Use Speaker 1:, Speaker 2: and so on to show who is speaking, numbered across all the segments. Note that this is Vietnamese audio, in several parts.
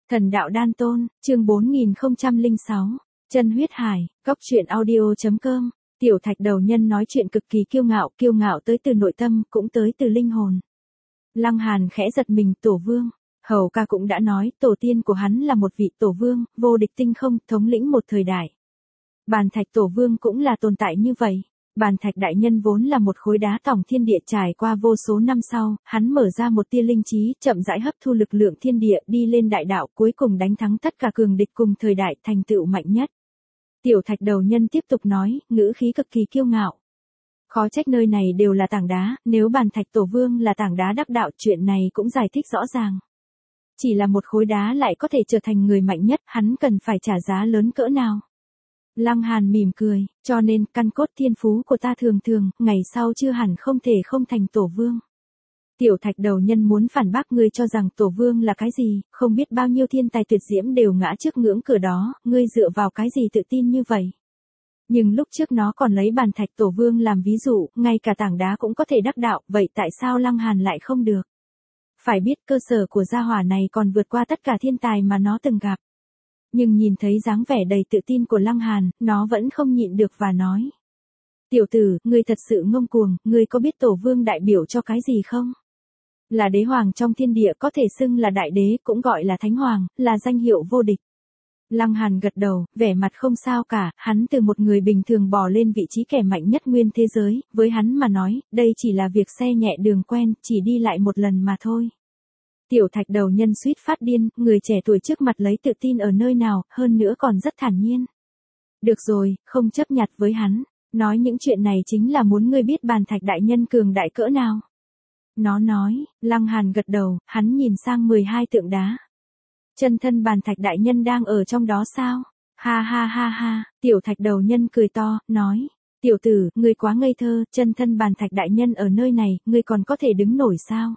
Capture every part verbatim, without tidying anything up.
Speaker 1: Thần đạo đan tôn, chương bốn nghìn không trăm lẻ sáu, chân huyết hải, cóc truyện audio.com, tiểu thạch đầu nhân nói chuyện cực kỳ kiêu ngạo, kiêu ngạo tới từ nội tâm, cũng tới từ linh hồn. Lăng Hàn khẽ giật mình, tổ vương, hầu ca cũng đã nói, tổ tiên của hắn là một vị tổ vương, vô địch tinh không, thống lĩnh một thời đại. Bàn thạch tổ vương cũng là tồn tại như vậy. Bàn thạch đại nhân vốn là một khối đá tòng thiên địa, trải qua vô số năm sau, hắn mở ra một tia linh trí, chậm rãi hấp thu lực lượng thiên địa, đi lên đại đạo, cuối cùng đánh thắng tất cả cường địch cùng thời đại, thành tựu mạnh nhất. Tiểu thạch đầu nhân tiếp tục nói, ngữ khí cực kỳ kiêu ngạo. Khó trách nơi này đều là tảng đá, nếu bàn thạch tổ vương là tảng đá đắc đạo, chuyện này cũng giải thích rõ ràng. Chỉ là một khối đá lại có thể trở thành người mạnh nhất, hắn cần phải trả giá lớn cỡ nào. Lăng Hàn mỉm cười, cho nên căn cốt thiên phú của ta thường thường, ngày sau chưa hẳn không thể không thành tổ vương. Tiểu thạch đầu nhân muốn phản bác, ngươi cho rằng tổ vương là cái gì, không biết bao nhiêu thiên tài tuyệt diễm đều ngã trước ngưỡng cửa đó, ngươi dựa vào cái gì tự tin như vậy. Nhưng lúc trước nó còn lấy bàn thạch tổ vương làm ví dụ, ngay cả tảng đá cũng có thể đắc đạo, vậy tại sao Lăng Hàn lại không được? Phải biết cơ sở của gia hỏa này còn vượt qua tất cả thiên tài mà nó từng gặp. Nhưng nhìn thấy dáng vẻ đầy tự tin của Lăng Hàn, nó vẫn không nhịn được và nói. Tiểu tử, ngươi thật sự ngông cuồng, ngươi có biết tổ vương đại biểu cho cái gì không? Là đế hoàng trong thiên địa, có thể xưng là đại đế, cũng gọi là thánh hoàng, là danh hiệu vô địch. Lăng Hàn gật đầu, vẻ mặt không sao cả, hắn từ một người bình thường bò lên vị trí kẻ mạnh nhất nguyên thế giới, với hắn mà nói, đây chỉ là việc xe nhẹ đường quen, chỉ đi lại một lần mà thôi. Tiểu thạch đầu nhân suýt phát điên, người trẻ tuổi trước mặt lấy tự tin ở nơi nào, hơn nữa còn rất thản nhiên. Được rồi, không chấp nhặt với hắn, nói những chuyện này chính là muốn ngươi biết bàn thạch đại nhân cường đại cỡ nào. Nó nói, Lăng Hàn gật đầu, hắn nhìn sang mười hai tượng đá. Chân thân bàn thạch đại nhân đang ở trong đó sao? Ha ha ha ha, tiểu thạch đầu nhân cười to, nói. Tiểu tử, ngươi quá ngây thơ, chân thân bàn thạch đại nhân ở nơi này, ngươi còn có thể đứng nổi sao?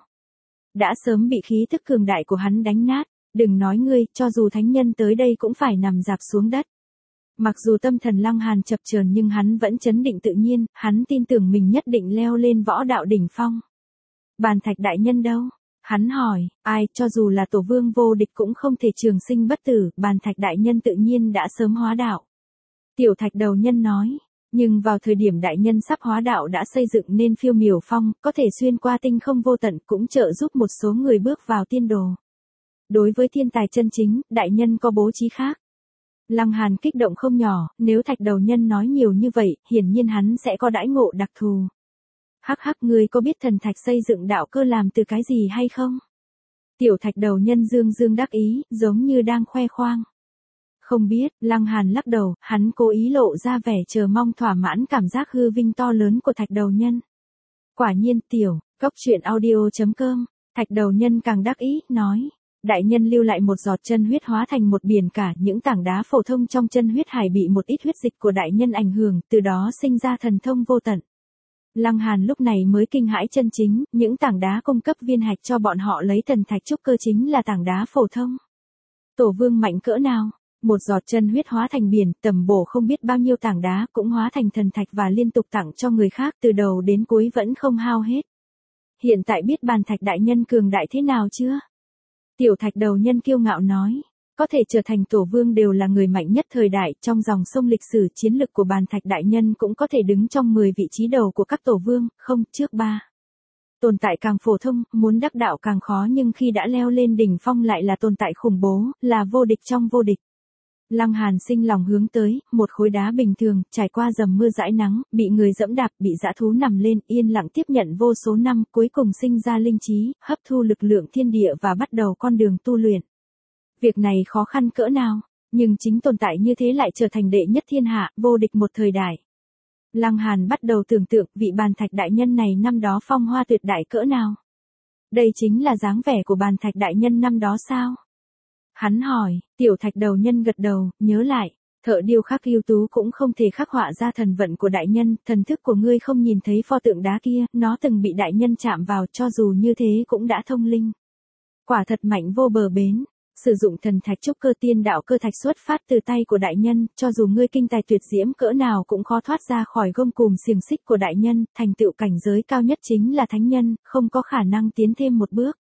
Speaker 1: Đã sớm bị khí thức cường đại của hắn đánh nát, đừng nói ngươi, cho dù thánh nhân tới đây cũng phải nằm dạp xuống đất. Mặc dù tâm thần Lăng Hàn chập chờn nhưng hắn vẫn trấn định tự nhiên, hắn tin tưởng mình nhất định leo lên võ đạo đỉnh phong. Bàn thạch đại nhân đâu? Hắn hỏi, ai, cho dù là tổ vương vô địch cũng không thể trường sinh bất tử, bàn thạch đại nhân tự nhiên đã sớm hóa đạo. Tiểu thạch đầu nhân nói. Nhưng vào thời điểm đại nhân sắp hóa đạo đã xây dựng nên phiêu miểu phong, có thể xuyên qua tinh không vô tận, cũng trợ giúp một số người bước vào tiên đồ. Đối với thiên tài chân chính, đại nhân có bố trí khác. Lăng Hàn kích động không nhỏ, nếu thạch đầu nhân nói nhiều như vậy, hiển nhiên hắn sẽ có đãi ngộ đặc thù. Hắc hắc, ngươi có biết thần thạch xây dựng đạo cơ làm từ cái gì hay không? Tiểu thạch đầu nhân dương dương đắc ý, giống như đang khoe khoang. Không biết, Lăng Hàn lắc đầu, hắn cố ý lộ ra vẻ chờ mong thỏa mãn cảm giác hư vinh to lớn của thạch đầu nhân. Quả nhiên, tiểu, cóc truyện audio.com, thạch đầu nhân càng đắc ý, nói. Đại nhân lưu lại một giọt chân huyết hóa thành một biển cả, những tảng đá phổ thông trong chân huyết hải bị một ít huyết dịch của đại nhân ảnh hưởng, từ đó sinh ra thần thông vô tận. Lăng Hàn lúc này mới kinh hãi chân chính, những tảng đá cung cấp viên hạch cho bọn họ lấy thần thạch trúc cơ chính là tảng đá phổ thông. Tổ vương mạnh cỡ nào? Một giọt chân huyết hóa thành biển, tầm bổ không biết bao nhiêu tảng đá cũng hóa thành thần thạch và liên tục tặng cho người khác, từ đầu đến cuối vẫn không hao hết. Hiện tại biết bàn thạch đại nhân cường đại thế nào chưa? Tiểu thạch đầu nhân kiêu ngạo nói, có thể trở thành tổ vương đều là người mạnh nhất thời đại, trong dòng sông lịch sử chiến lực của bàn thạch đại nhân cũng có thể đứng trong mười vị trí đầu của các tổ vương, không, trước ba. Tồn tại càng phổ thông, muốn đắc đạo càng khó, nhưng khi đã leo lên đỉnh phong lại là tồn tại khủng bố, là vô địch trong vô địch. Lăng Hàn sinh lòng hướng tới, một khối đá bình thường, trải qua dầm mưa dãi nắng, bị người dẫm đạp, bị dã thú nằm lên, yên lặng tiếp nhận vô số năm, cuối cùng sinh ra linh trí, hấp thu lực lượng thiên địa và bắt đầu con đường tu luyện. Việc này khó khăn cỡ nào, nhưng chính tồn tại như thế lại trở thành đệ nhất thiên hạ, vô địch một thời đại. Lăng Hàn bắt đầu tưởng tượng vị bàn thạch đại nhân này năm đó phong hoa tuyệt đại cỡ nào. Đây chính là dáng vẻ của bàn thạch đại nhân năm đó sao? Hắn hỏi, tiểu thạch đầu nhân gật đầu, nhớ lại, thợ điêu khắc ưu tú cũng không thể khắc họa ra thần vận của đại nhân, thần thức của ngươi không nhìn thấy pho tượng đá kia, nó từng bị đại nhân chạm vào, cho dù như thế cũng đã thông linh. Quả thật mạnh vô bờ bến, sử dụng thần thạch trúc cơ tiên đạo cơ thạch xuất phát từ tay của đại nhân, cho dù ngươi kinh tài tuyệt diễm cỡ nào cũng khó thoát ra khỏi gông cùm xiềng xích của đại nhân, thành tựu cảnh giới cao nhất chính là thánh nhân, không có khả năng tiến thêm một bước.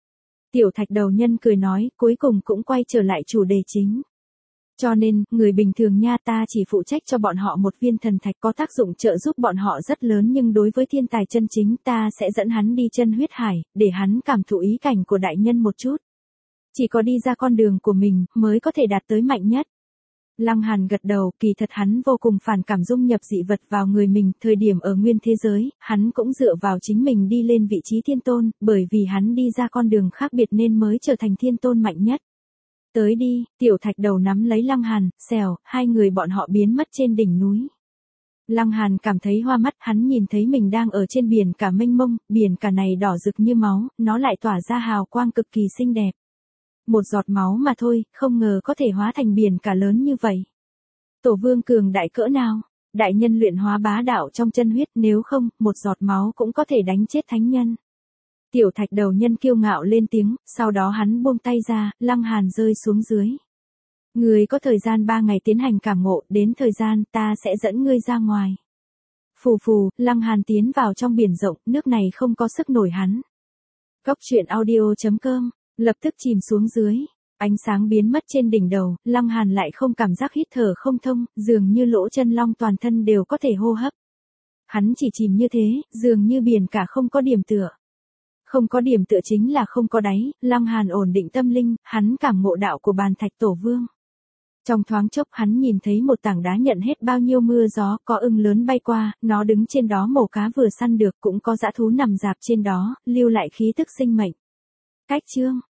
Speaker 1: Tiểu thạch đầu nhân cười nói, cuối cùng cũng quay trở lại chủ đề chính. Cho nên, người bình thường nha, ta chỉ phụ trách cho bọn họ một viên thần thạch có tác dụng trợ giúp bọn họ rất lớn, nhưng đối với thiên tài chân chính ta sẽ dẫn hắn đi chân huyết hải, để hắn cảm thụ ý cảnh của đại nhân một chút. Chỉ có đi ra con đường của mình, mới có thể đạt tới mạnh nhất. Lăng Hàn gật đầu, kỳ thật hắn vô cùng phản cảm dung nhập dị vật vào người mình, thời điểm ở nguyên thế giới, hắn cũng dựa vào chính mình đi lên vị trí thiên tôn, bởi vì hắn đi ra con đường khác biệt nên mới trở thành thiên tôn mạnh nhất. Tới đi, tiểu thạch đầu nắm lấy Lăng Hàn, xèo, hai người bọn họ biến mất trên đỉnh núi. Lăng Hàn cảm thấy hoa mắt, hắn nhìn thấy mình đang ở trên biển cả mênh mông, biển cả này đỏ rực như máu, nó lại tỏa ra hào quang cực kỳ xinh đẹp. Một giọt máu mà thôi, không ngờ có thể hóa thành biển cả lớn như vậy. Tổ vương cường đại cỡ nào? Đại nhân luyện hóa bá đạo trong chân huyết, nếu không, một giọt máu cũng có thể đánh chết thánh nhân. Tiểu thạch đầu nhân kiêu ngạo lên tiếng, sau đó hắn buông tay ra, Lăng Hàn rơi xuống dưới. Ngươi có thời gian ba ngày tiến hành cảm ngộ, đến thời gian ta sẽ dẫn ngươi ra ngoài. Phù phù, Lăng Hàn tiến vào trong biển rộng, nước này không có sức nổi hắn. Cốc truyện audio chấm com, lập tức chìm xuống dưới. Ánh sáng biến mất trên đỉnh đầu, Lăng Hàn lại không cảm giác hít thở không thông, dường như lỗ chân long toàn thân đều có thể hô hấp. Hắn chỉ chìm như thế, dường như biển cả không có điểm tựa. Không có điểm tựa chính là không có đáy, Lăng Hàn ổn định tâm linh, hắn cảm ngộ đạo của bàn thạch tổ vương. Trong thoáng chốc hắn nhìn thấy một tảng đá nhận hết bao nhiêu mưa gió, có ưng lớn bay qua, nó đứng trên đó mổ cá vừa săn được, cũng có dã thú nằm dạp trên đó, lưu lại khí tức sinh mệnh. Cách chương